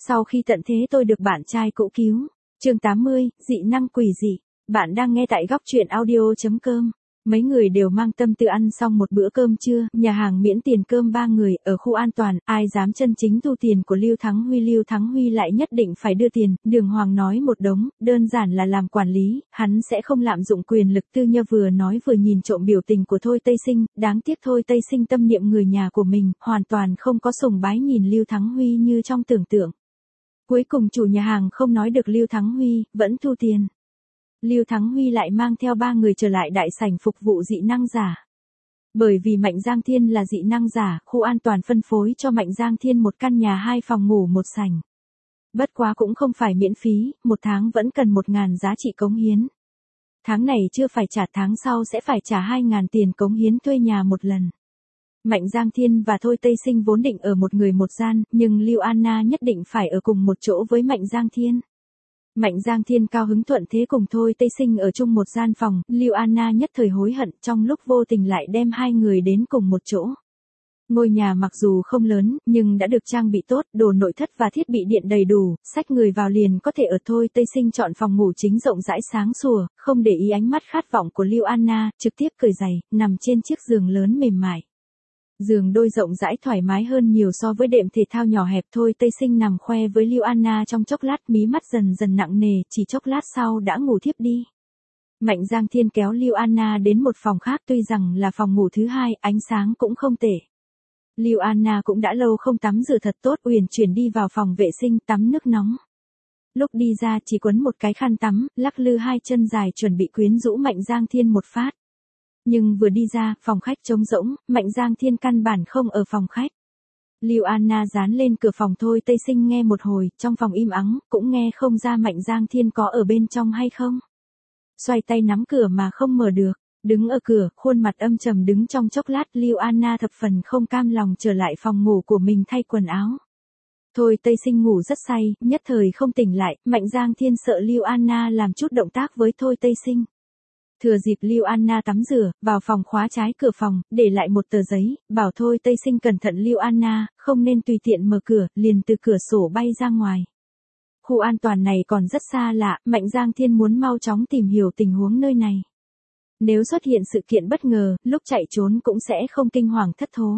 Sau khi tận thế tôi được bạn trai cũ cứu. Chương 80, dị năng quỷ dị. Bạn đang nghe tại góc truyện audio.com. Mấy người đều mang tâm tư ăn xong một bữa cơm trưa, nhà hàng miễn tiền cơm 3 người, ở khu an toàn, ai dám chân chính thu tiền của Lưu Thắng Huy lại nhất định phải đưa tiền, Đường Hoàng nói một đống, đơn giản là làm quản lý, hắn sẽ không lạm dụng quyền lực tư nhơ vừa nói vừa nhìn trộm biểu tình của Thôi Tây Sinh, đáng tiếc Thôi Tây Sinh tâm niệm người nhà của mình, hoàn toàn không có sùng bái nhìn Lưu Thắng Huy như trong tưởng tượng. Cuối cùng chủ nhà hàng không nói được Lưu Thắng Huy, vẫn thu tiền. Lưu Thắng Huy lại mang theo 3 người trở lại đại sảnh phục vụ dị năng giả. Bởi vì Mạnh Giang Thiên là dị năng giả, khu an toàn phân phối cho Mạnh Giang Thiên một căn nhà 2 phòng ngủ 1 sảnh. Bất quá cũng không phải miễn phí, 1 tháng vẫn cần 1.000 giá trị cống hiến. Tháng này chưa phải trả, tháng sau sẽ phải trả 2.000 tiền cống hiến thuê nhà một lần. Mạnh Giang Thiên và Thôi Tây Sinh vốn định ở một người một gian, nhưng Lưu Anna nhất định phải ở cùng một chỗ với Mạnh Giang Thiên. Mạnh Giang Thiên cao hứng thuận thế cùng Thôi Tây Sinh ở chung một gian phòng, Lưu Anna nhất thời hối hận trong lúc vô tình lại đem 2 người đến cùng một chỗ. Ngôi nhà mặc dù không lớn, nhưng đã được trang bị tốt, đồ nội thất và thiết bị điện đầy đủ, xách người vào liền có thể ở. Thôi Tây Sinh chọn phòng ngủ chính rộng rãi sáng sủa, không để ý ánh mắt khát vọng của Lưu Anna, trực tiếp cởi giày, nằm trên chiếc giường lớn mềm mại. Giường đôi rộng rãi thoải mái hơn nhiều so với đệm thể thao nhỏ hẹp. Thôi Tây Sinh nằm khoe với Lưu Anna trong chốc lát, mí mắt dần dần nặng nề, chỉ chốc lát sau đã ngủ thiếp đi. Mạnh Giang Thiên kéo Lưu Anna đến một phòng khác, tuy rằng là phòng ngủ thứ 2, ánh sáng cũng không tệ. Lưu Anna cũng đã lâu không tắm rửa thật tốt, uyển chuyển đi vào phòng vệ sinh tắm nước nóng. Lúc đi ra chỉ quấn một cái khăn tắm, lắc lư 2 chân dài chuẩn bị quyến rũ Mạnh Giang Thiên một phát. Nhưng vừa đi ra, phòng khách trống rỗng, Mạnh Giang Thiên căn bản không ở phòng khách. Lưu Anna dán lên cửa phòng. Thôi Tây Sinh nghe một hồi, trong phòng im ắng, cũng nghe không ra Mạnh Giang Thiên có ở bên trong hay không. Xoay tay nắm cửa mà không mở được, đứng ở cửa, khuôn mặt âm trầm đứng trong chốc lát, Lưu Anna thập phần không cam lòng trở lại phòng ngủ của mình thay quần áo. Thôi Tây Sinh ngủ rất say, nhất thời không tỉnh lại, Mạnh Giang Thiên sợ Lưu Anna làm chút động tác với Thôi Tây Sinh. Thừa dịp Lưu Anna tắm rửa, vào phòng khóa trái cửa phòng, để lại một tờ giấy, bảo Thôi Tây Sinh cẩn thận Lưu Anna, không nên tùy tiện mở cửa, liền từ cửa sổ bay ra ngoài. Khu an toàn này còn rất xa lạ, Mạnh Giang Thiên muốn mau chóng tìm hiểu tình huống nơi này. Nếu xuất hiện sự kiện bất ngờ, lúc chạy trốn cũng sẽ không kinh hoàng thất thố.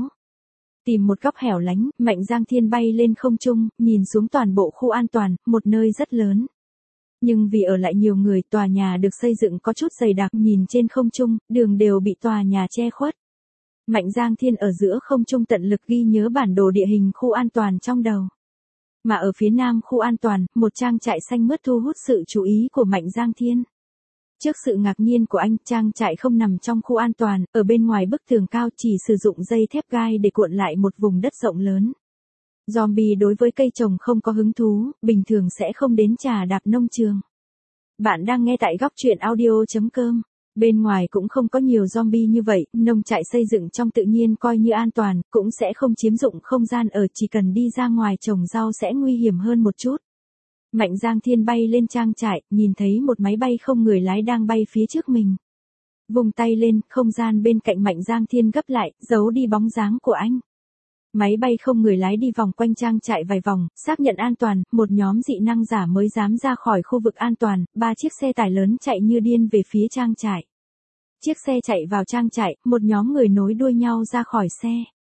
Tìm một góc hẻo lánh, Mạnh Giang Thiên bay lên không trung, nhìn xuống toàn bộ khu an toàn, một nơi rất lớn. Nhưng vì ở lại nhiều người, tòa nhà được xây dựng có chút dày đặc, nhìn trên không trung, đường đều bị tòa nhà che khuất. Mạnh Giang Thiên ở giữa không trung tận lực ghi nhớ bản đồ địa hình khu an toàn trong đầu. Mà ở phía nam khu an toàn, một trang trại xanh mướt thu hút sự chú ý của Mạnh Giang Thiên. Trước sự ngạc nhiên của anh, trang trại không nằm trong khu an toàn, ở bên ngoài bức tường cao, chỉ sử dụng dây thép gai để cuộn lại một vùng đất rộng lớn. Zombie đối với cây trồng không có hứng thú, bình thường sẽ không đến trà đạp nông trường. Bạn đang nghe tại góc truyện audio.com. Bên ngoài cũng không có nhiều zombie như vậy, nông trại xây dựng trong tự nhiên coi như an toàn, cũng sẽ không chiếm dụng không gian ở, chỉ cần đi ra ngoài trồng rau sẽ nguy hiểm hơn một chút. Mạnh Giang Thiên bay lên trang trại, nhìn thấy một máy bay không người lái đang bay phía trước mình. Vùng tay lên, không gian bên cạnh Mạnh Giang Thiên gấp lại, giấu đi bóng dáng của anh. Máy bay không người lái đi vòng quanh trang trại vài vòng, xác nhận an toàn, một nhóm dị năng giả mới dám ra khỏi khu vực an toàn, 3 chiếc xe tải lớn chạy như điên về phía trang trại. Chiếc xe chạy vào trang trại, một nhóm người nối đuôi nhau ra khỏi xe.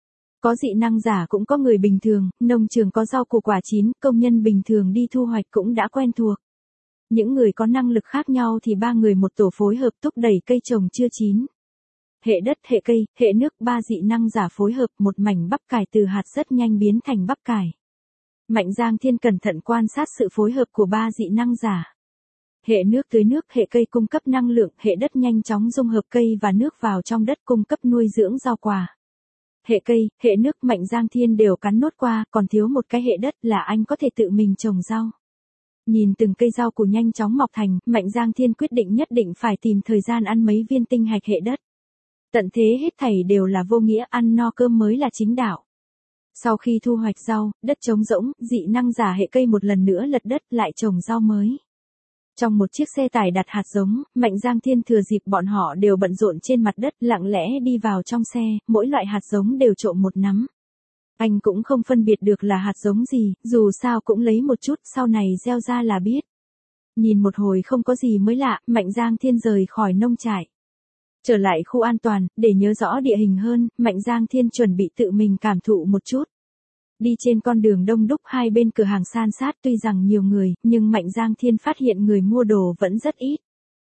Có dị năng giả cũng có người bình thường, nông trường có rau củ quả chín, công nhân bình thường đi thu hoạch cũng đã quen thuộc. Những người có năng lực khác nhau thì 3 người một tổ phối hợp thúc đẩy cây trồng chưa chín. Hệ đất, hệ cây, hệ nước, 3 dị năng giả phối hợp, một mảnh bắp cải từ hạt rất nhanh biến thành bắp cải. Mạnh Giang Thiên cẩn thận quan sát sự phối hợp của 3 dị năng giả. Hệ nước tưới nước, hệ cây cung cấp năng lượng, hệ đất nhanh chóng dung hợp cây và nước vào trong đất cung cấp nuôi dưỡng rau quả. Hệ cây, hệ nước Mạnh Giang Thiên đều cắn nốt qua, còn thiếu một cái hệ đất là anh có thể tự mình trồng rau. Nhìn từng cây rau củ nhanh chóng mọc thành, Mạnh Giang Thiên quyết định nhất định phải tìm thời gian ăn mấy viên tinh hạch hệ đất. Tận thế hết thảy đều là vô nghĩa, ăn no cơm mới là chính đạo. Sau khi thu hoạch rau, đất trống rỗng, dị năng giả hệ cây một lần nữa lật đất lại trồng rau mới. Trong một chiếc xe tải đặt hạt giống, Mạnh Giang Thiên thừa dịp bọn họ đều bận rộn trên mặt đất, lặng lẽ đi vào trong xe, mỗi loại hạt giống đều trộn một nắm. Anh cũng không phân biệt được là hạt giống gì, dù sao cũng lấy một chút, sau này gieo ra là biết. Nhìn một hồi không có gì mới lạ, Mạnh Giang Thiên rời khỏi nông trại. Trở lại khu an toàn, để nhớ rõ địa hình hơn, Mạnh Giang Thiên chuẩn bị tự mình cảm thụ một chút. Đi trên con đường đông đúc hai bên cửa hàng san sát tuy rằng nhiều người, nhưng Mạnh Giang Thiên phát hiện người mua đồ vẫn rất ít.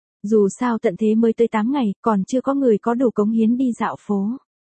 Dù sao tận thế mới tới 8 ngày, còn chưa có người có đủ cống hiến đi dạo phố.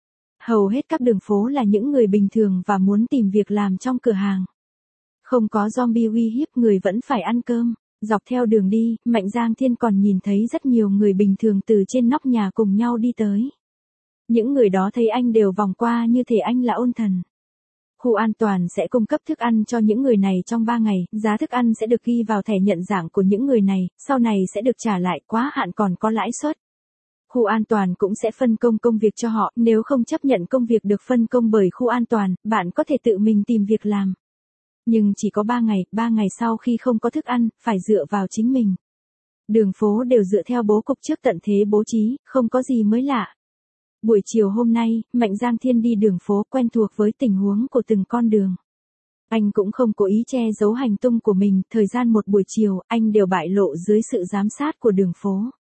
Hầu hết các đường phố là những người bình thường và muốn tìm việc làm trong cửa hàng. Không có zombie uy hiếp người vẫn phải ăn cơm. Dọc theo đường đi, Mạnh Giang Thiên còn nhìn thấy rất nhiều người bình thường từ trên nóc nhà cùng nhau đi tới. Những người đó thấy anh đều vòng qua như thể anh là ôn thần. Khu an toàn sẽ cung cấp thức ăn cho những người này trong 3 ngày, giá thức ăn sẽ được ghi vào thẻ nhận dạng của những người này, sau này sẽ được trả lại, quá hạn còn có lãi suất. Khu an toàn cũng sẽ phân công công việc cho họ, nếu không chấp nhận công việc được phân công bởi khu an toàn, bạn có thể tự mình tìm việc làm. Nhưng chỉ có 3 ngày sau khi không có thức ăn, phải dựa vào chính mình. Đường phố đều dựa theo bố cục trước tận thế bố trí, không có gì mới lạ. Buổi chiều hôm nay, Mạnh Giang Thiên đi đường phố quen thuộc với tình huống của từng con đường. Anh cũng không cố ý che giấu hành tung của mình, thời gian một buổi chiều, anh đều bại lộ dưới sự giám sát của đường phố.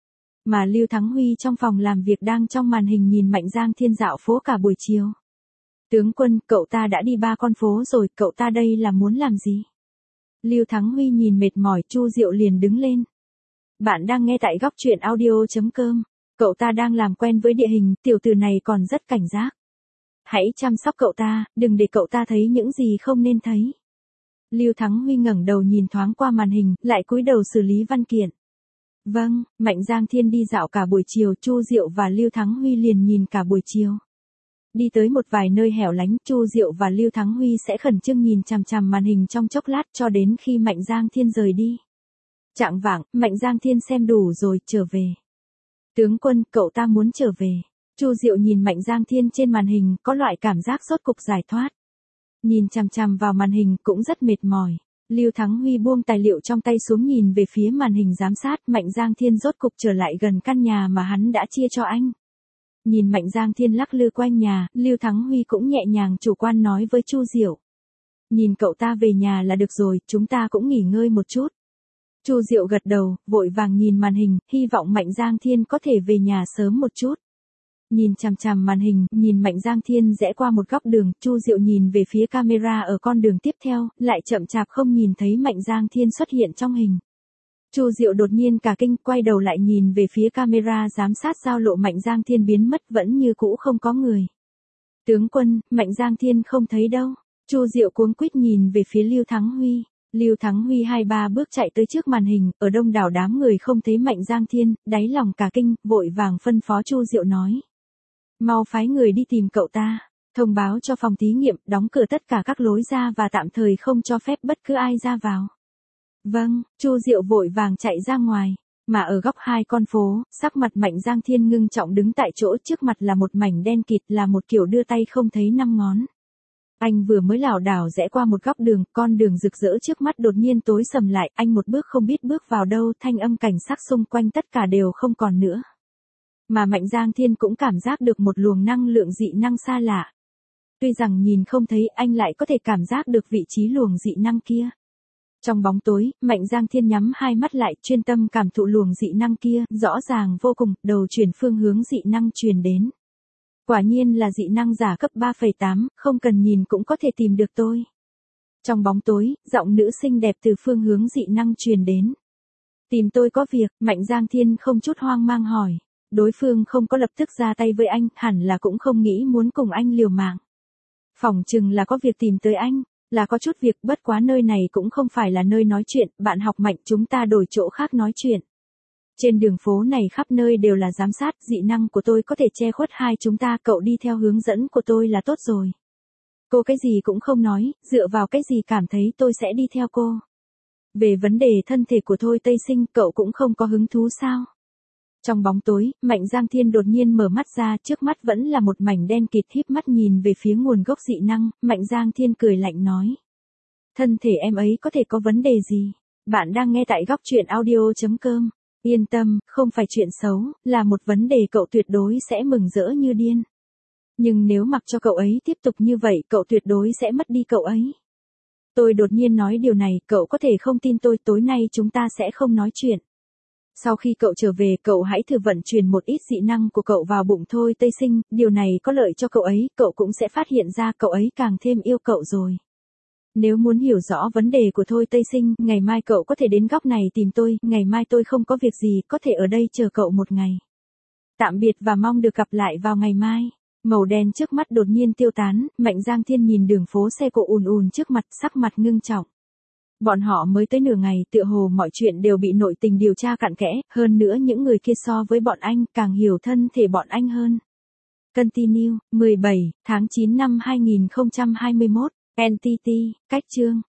Mà Lưu Thắng Huy trong phòng làm việc đang trong màn hình nhìn Mạnh Giang Thiên dạo phố cả buổi chiều. Tướng quân, cậu ta đã đi 3 con phố rồi, cậu ta đây là muốn làm gì? Lưu Thắng Huy nhìn mệt mỏi, Chu Diệu liền đứng lên. Bạn đang nghe tại góc truyện audio.com. Cậu ta đang làm quen với địa hình, tiểu tử này còn rất cảnh giác. Hãy chăm sóc cậu ta, đừng để cậu ta thấy những gì không nên thấy. Lưu Thắng Huy ngẩng đầu nhìn thoáng qua màn hình, lại cúi đầu xử lý văn kiện. Vâng, Mạnh Giang Thiên đi dạo cả buổi chiều, Chu Diệu và Lưu Thắng Huy liền nhìn cả buổi chiều. Đi tới một vài nơi hẻo lánh, Chu Diệu và Lưu Thắng Huy sẽ khẩn trương nhìn chằm chằm màn hình trong chốc lát cho đến khi Mạnh Giang Thiên rời đi. Chạng vạng, Mạnh Giang Thiên xem đủ rồi, trở về. Tướng quân, cậu ta muốn trở về. Chu Diệu nhìn Mạnh Giang Thiên trên màn hình, có loại cảm giác rốt cục giải thoát. Nhìn chằm chằm vào màn hình cũng rất mệt mỏi. Lưu Thắng Huy buông tài liệu trong tay xuống nhìn về phía màn hình giám sát, Mạnh Giang Thiên rốt cục trở lại gần căn nhà mà hắn đã chia cho anh. Nhìn Mạnh Giang Thiên lắc lư quanh nhà, Lưu Thắng Huy cũng nhẹ nhàng chủ quan nói với Chu Diệu. Nhìn cậu ta về nhà là được rồi, chúng ta cũng nghỉ ngơi một chút. Chu Diệu gật đầu, vội vàng nhìn màn hình, hy vọng Mạnh Giang Thiên có thể về nhà sớm một chút. Nhìn chằm chằm màn hình, nhìn Mạnh Giang Thiên rẽ qua một góc đường, Chu Diệu nhìn về phía camera ở con đường tiếp theo, lại chậm chạp không nhìn thấy Mạnh Giang Thiên xuất hiện trong hình. Chu Diệu đột nhiên cả kinh, quay đầu lại nhìn về phía camera giám sát giao lộ, Mạnh Giang Thiên biến mất vẫn như cũ không có người. Tướng quân, Mạnh Giang Thiên không thấy đâu. Chu Diệu cuống quýt nhìn về phía Lưu Thắng Huy. Lưu Thắng Huy 2-3 bước chạy tới trước màn hình, ở đông đảo đám người không thấy Mạnh Giang Thiên, đáy lòng cả kinh, vội vàng phân phó Chu Diệu nói. Mau phái người đi tìm cậu ta, thông báo cho phòng thí nghiệm, đóng cửa tất cả các lối ra và tạm thời không cho phép bất cứ ai ra vào. Vâng, Chu Diệu vội vàng chạy ra ngoài, mà ở góc 2 con phố, sắc mặt Mạnh Giang Thiên ngưng trọng đứng tại chỗ, trước mặt là một mảnh đen kịt, là một kiểu đưa tay không thấy 5 ngón. Anh vừa mới lảo đảo rẽ qua một góc đường, con đường rực rỡ trước mắt đột nhiên tối sầm lại, anh một bước không biết bước vào đâu, thanh âm cảnh sát xung quanh tất cả đều không còn nữa. Mà Mạnh Giang Thiên cũng cảm giác được một luồng năng lượng dị năng xa lạ. Tuy rằng nhìn không thấy, anh lại có thể cảm giác được vị trí luồng dị năng kia. Trong bóng tối, Mạnh Giang Thiên nhắm hai mắt lại, chuyên tâm cảm thụ luồng dị năng kia, rõ ràng vô cùng, đầu chuyển phương hướng dị năng truyền đến. Quả nhiên là dị năng giả cấp 3,8, không cần nhìn cũng có thể tìm được tôi. Trong bóng tối, giọng nữ xinh đẹp từ phương hướng dị năng truyền đến. Tìm tôi có việc, Mạnh Giang Thiên không chút hoang mang hỏi. Đối phương không có lập tức ra tay với anh, hẳn là cũng không nghĩ muốn cùng anh liều mạng. Phỏng chừng là có việc tìm tới anh, là có chút việc, bất quá nơi này cũng không phải là nơi nói chuyện, bạn học Mạnh, chúng ta đổi chỗ khác nói chuyện. Trên đường phố này khắp nơi đều là giám sát, dị năng của tôi có thể che khuất hai chúng ta, cậu đi theo hướng dẫn của tôi là tốt rồi. Cô cái gì cũng không nói, dựa vào cái gì cảm thấy tôi sẽ đi theo cô. Về vấn đề thân thể của Thôi Tây Sinh, cậu cũng không có hứng thú sao? Trong bóng tối, Mạnh Giang Thiên đột nhiên mở mắt ra, trước mắt vẫn là một mảnh đen kịt, híp mắt nhìn về phía nguồn gốc dị năng, Mạnh Giang Thiên cười lạnh nói. Thân thể em ấy có thể có vấn đề gì? Bạn đang nghe tại góc truyện audio.com. Yên tâm, không phải chuyện xấu, là một vấn đề cậu tuyệt đối sẽ mừng rỡ như điên. Nhưng nếu mặc cho cậu ấy tiếp tục như vậy, cậu tuyệt đối sẽ mất đi cậu ấy. Tôi đột nhiên nói điều này, cậu có thể không tin tôi, tối nay chúng ta sẽ không nói chuyện. Sau khi cậu trở về, cậu hãy thử vận chuyển một ít dị năng của cậu vào bụng Thôi Tây Sinh, điều này có lợi cho cậu ấy, cậu cũng sẽ phát hiện ra cậu ấy càng thêm yêu cậu rồi. Nếu muốn hiểu rõ vấn đề của Thôi Tây Sinh, ngày mai cậu có thể đến góc này tìm tôi, ngày mai tôi không có việc gì, có thể ở đây chờ cậu một ngày. Tạm biệt và mong được gặp lại vào ngày mai. Màu đen trước mắt đột nhiên tiêu tán, Mạnh Giang Thiên nhìn đường phố xe cộ ùn ùn trước mặt, sắc mặt ngưng trọng. Bọn họ mới tới nửa ngày, tựa hồ mọi chuyện đều bị nội tình điều tra cặn kẽ, hơn nữa những người kia so với bọn anh càng hiểu thân thể bọn anh hơn. Continue, 17 tháng 9 năm 2021, NTT, cách chương.